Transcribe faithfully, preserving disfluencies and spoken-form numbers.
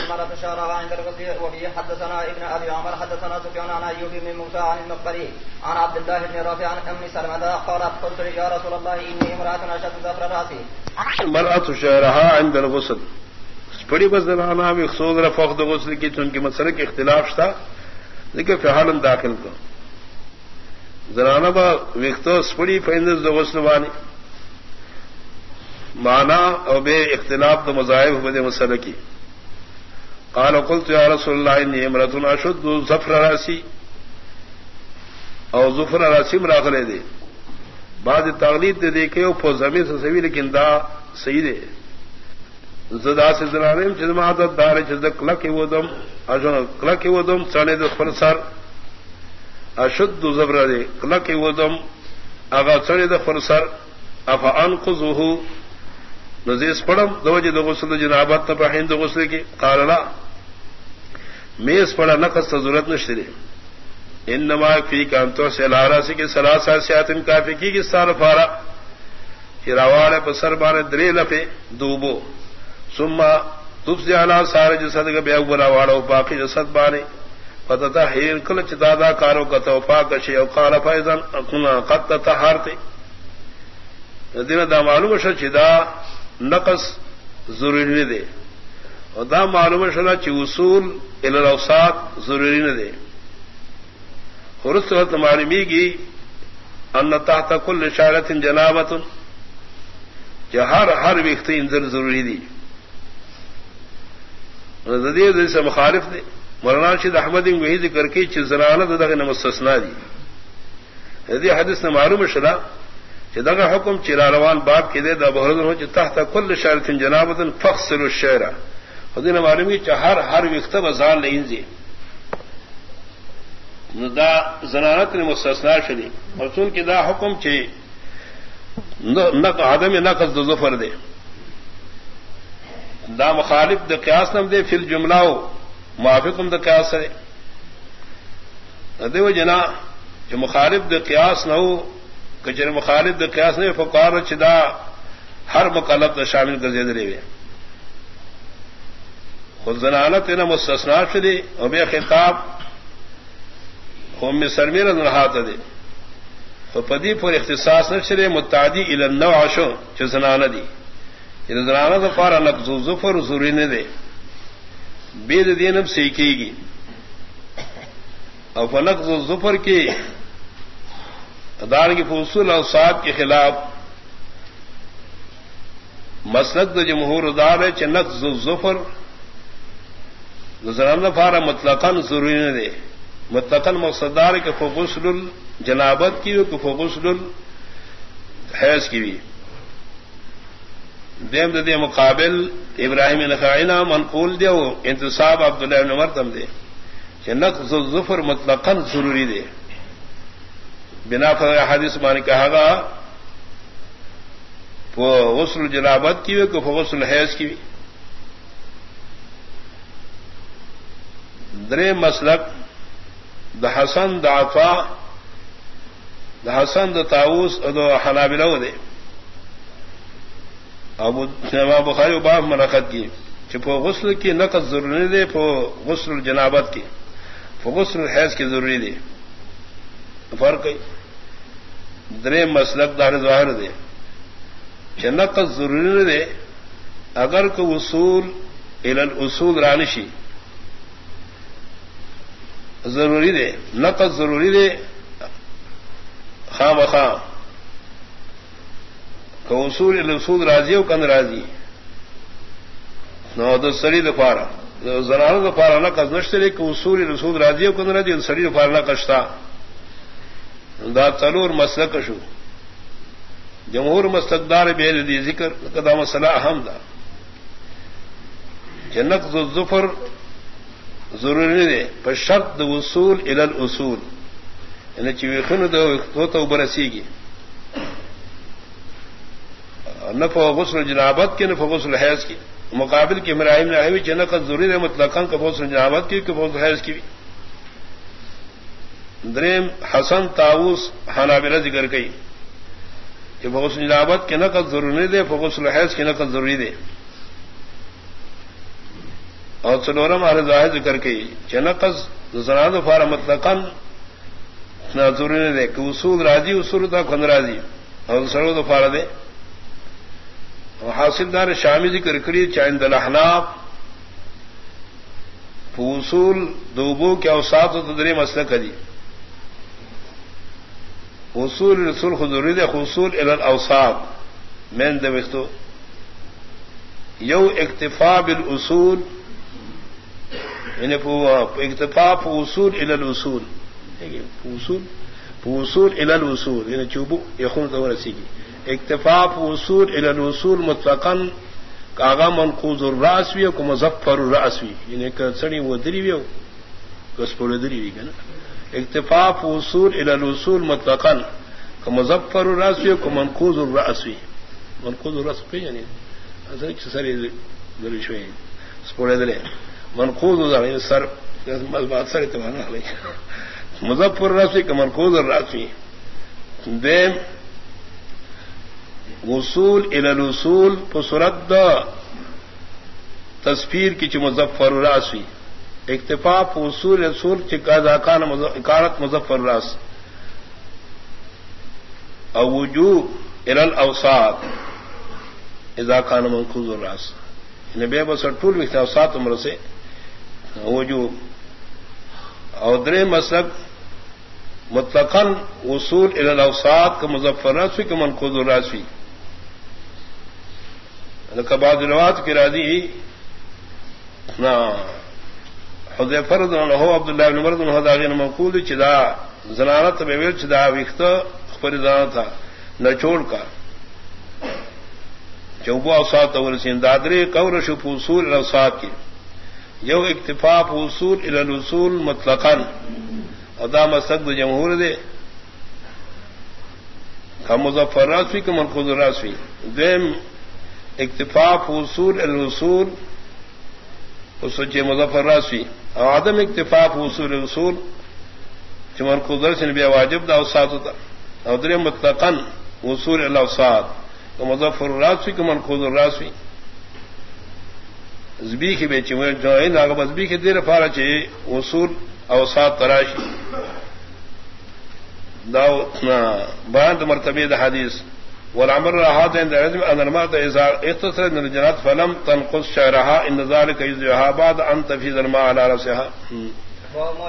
المرأة شعرها عند الغسل وبه حدثنا ابن أبي عمر حدثنا سفيان عن أيوب بن موسى عن المقبري عن عبد الله بن رافع عن أم سلمة قالت قلت يا رسول الله إني امرأة أشد ظفر رأسي. المرأة شعرها عند الغسل بڑی بس زنانہ میں خصوص رفق غسل کی چونکہ مسئلے کے اختلاف تھا لیکن فحالن داخل کو زنانہ با وقتوس پڑی فیندز غسل وانی معنی اور بے اختلاف تو مذاہب بد مسئلہ کی. قال قلت یا رسول اللہ انی امرأة اشد ظفر راسی اور ظفر راسی مراخلے دے بعد تغلید دے دیکھے وہ فوزمی سے سوی لیکن دا صحیح دے زدا سے زنانیم چیز عادت دار چیز کلک و دم اجن کلک و دم چانے دے خرسر اشد ظفر دے کلک و دم اگا چانے دے خرسر افا انقذہ نزیس پڑم دوجہ دو غسل جنابت تپہین دو غسل کی. قال لا میز پڑا نقص ضرورت نشتری انما فی کانتو سے لارا سی کی سلاسا سیاتن کافی کی کی سال فارا ہراوالے پسر بانے دری لفے دوبو ثم تفزی علا سارے جسد کا بے اولا والا باقی جسد بانے فتتا حین کل چتادا کارو کا توفاق شی او قال فیضن قد تطہارتے دین دا معلوم شا چدا نقص ضروری دے اور دا معلوم شنا چی وصول الى الاوساط ضروری نہ دے. خرصت معلومی کی ان تحت کل شارت جنابت ہر ہر وقت انذر ضروری دی زدید سے مخالف دے. مولانا رشید احمد وہی ذکر کی چیز زنانہ دغه مستثنا دی. هذه حدیث نے معلوم شلا کہ دغه حکم چراروان باب کے دے دا بہرد ہو کہ تحت کل شارت جنابت فخسر الشعر خدین معلومی کہ ہر ہر وقت بزان لینزی دا زنانت نے مستثنا شدی رسول کی دا حکم چی نق عدم نقص دو ظفر دے دا مخالف دا قیاس نم دے فی الجملہ موافقم دا قیاس دے دیو جنا جو مخالف دا قیاس نہ ہو کچر مخالف دا قیاس نہیں فقار چدا ہر مکلف دا شامل کر دے دے خود زنانت انہا مستثنا شدی اور بے خطاب ام سلمہ رضی اللہ عنہا دے فپدی پر اختصاص نشرے متعدی الی النوع شو چ زنانہ دی یہ زنانہ دا فار نقض ظفر ضروری نہ دے بید دینم سیکھے گی اور فنقض ظفر کی ادار کی فصول اور صاحب کے خلاف مسلک دا جمہور دار ہے چ نقض ظفر زنانہ فار مطلقاً ضروری نہ دے مطلقاً مقصدار کے فغسل الجنابت کی ہو کہ فغسل الحیض کی بھی دیم دے مقابل ابراہیم نخعینا منقول دے وہ انتصاب عبداللہ بن عمر تم دے کہ نقض الظفر مطلقاً ضروری دے بنا فضل حدیث مانے کہا گا فغسل الجنابت کی ہو کہ فغسل الحیض کی بھی. درے مسلک دا حسن دا عطا دا حسن دا طاووس دا حنابلہ دے ابو بخاری باب منعقد کی چھپو غسل کی نقض ضروری دے پو غسل الجنابت کی پو غسل الحیض کی ضروری دے فرق درے مسلک دار ظاہر دے کہ نقض ضروری دے اگر کو وصول الى الاصول رانشی ضروری دے نقض ضروری دے خام خام کو اصول الاصول راضی ہو کن راضی نو دا سری دفارا زنانہ دفارا نقض نشترے کہ اصول الاصول راضی ہو کن راضی سری دفارا نقشتا دا تلور مسلک شو جمہور مستقدار بیر دی ذکر قدام مسئلہ اہم دا کہ نقض الظفر ضروری دے پر شرط دا وصول الى الاصول یعنی چوی خن دا ہوتا برسی گی نفع غسل جنابت کی نفع غسل حیض کی مقابل کی مراہیم نے آئی چی نقض ضروری دے مطلقاً کا غسل جنابت کی کہ غسل حیض کی بھی. دریم حسن طاووس حنابلہ ذکر کئی کہ غسل جنابت کی نقض ضروری دے غسل حیض کی نقض ضروری دے اور سلورم آر ظاہر ذکر کی چنقص زناد فار مطلقاً ضروری نے دے کہ اصول راضی اصول تھا خن راضی اور سرو تو فار دے حاصل دار شامی ذکر کری چاند الحناف اصول دوبو کے اوساط و تدری مسئلہ کری اصول رسول خضوری دے اصول ال الاوساط مین دوستو یو اکتفا بالاصول یعنی اکتفا اصول ال الاصول اصول اصول ال الاصول یعنی چوبو یخون تو رسی کی اکتفا اصول ال الاصول مطلقاً کاغا منقوض الراس بھی کو مظفر الراس بھی یعنی کسڑی وہ دری بھی کسپور دری بھی نا اکتفا اصول ال الاصول مطلقاً کا مظفر الراس بھی کو منقوض الراس بھی منقوض الراس پہ یعنی سری دلی شوئی سپورے دلے منقوض سر بات سر اتوانا مظفر الراس کا منقوض الراس بھی دیم وصول الى الوصول پسرد تصویر کی چ مظفر الراس ہوئی اکتفا اصول رسول چکان اکارت مظفر الراس او وجوب الى الاوساط اذا كان منقوض الراس ان بے بس طول وقت اوساط عمر سے وجوب او درے مسلک مطلقاً وصول الى الاوساط کا مظفر الراس ہوئی کہ منقوض الراس ہوئی بعض روایت کی راضی نہ حذیفہ رضی اللہ عنہ عبداللہ بن عمر رضی اللہ عنہ منقول چدا زنانت بیویل چدا ویخت خبر زنانہ تھا نہ چھوڑ کا چوبو اوساط ورسین دادری قور شف اصول الاوساط کی یو اکتفا اصول الى الاصول مطلقاً ادا مسد جمہور دے کا مظفر راسوی کا منقوض راسوی دیم اکتفاف اصول الوصول سوچ مظفر راسوی اور عدم اکتفاف اصول اصول چمن قدر سے بھی واجب دا اوساط ہوتا اور در مطلقاً اصول الاوساط تو مظفر راسوی کا منقوض الراسوی زبی کی بیچی بزبی کے دیر فارا چاہیے اصول اوساط تراشی دا بیان مرتبہ دا حدیث والعمر راحات عند العلم ان المرأة اذا اتصلت من الجنات فلم تنقص شعرها ان ذلك يزيها بعد ان تفيض الماء على رأسها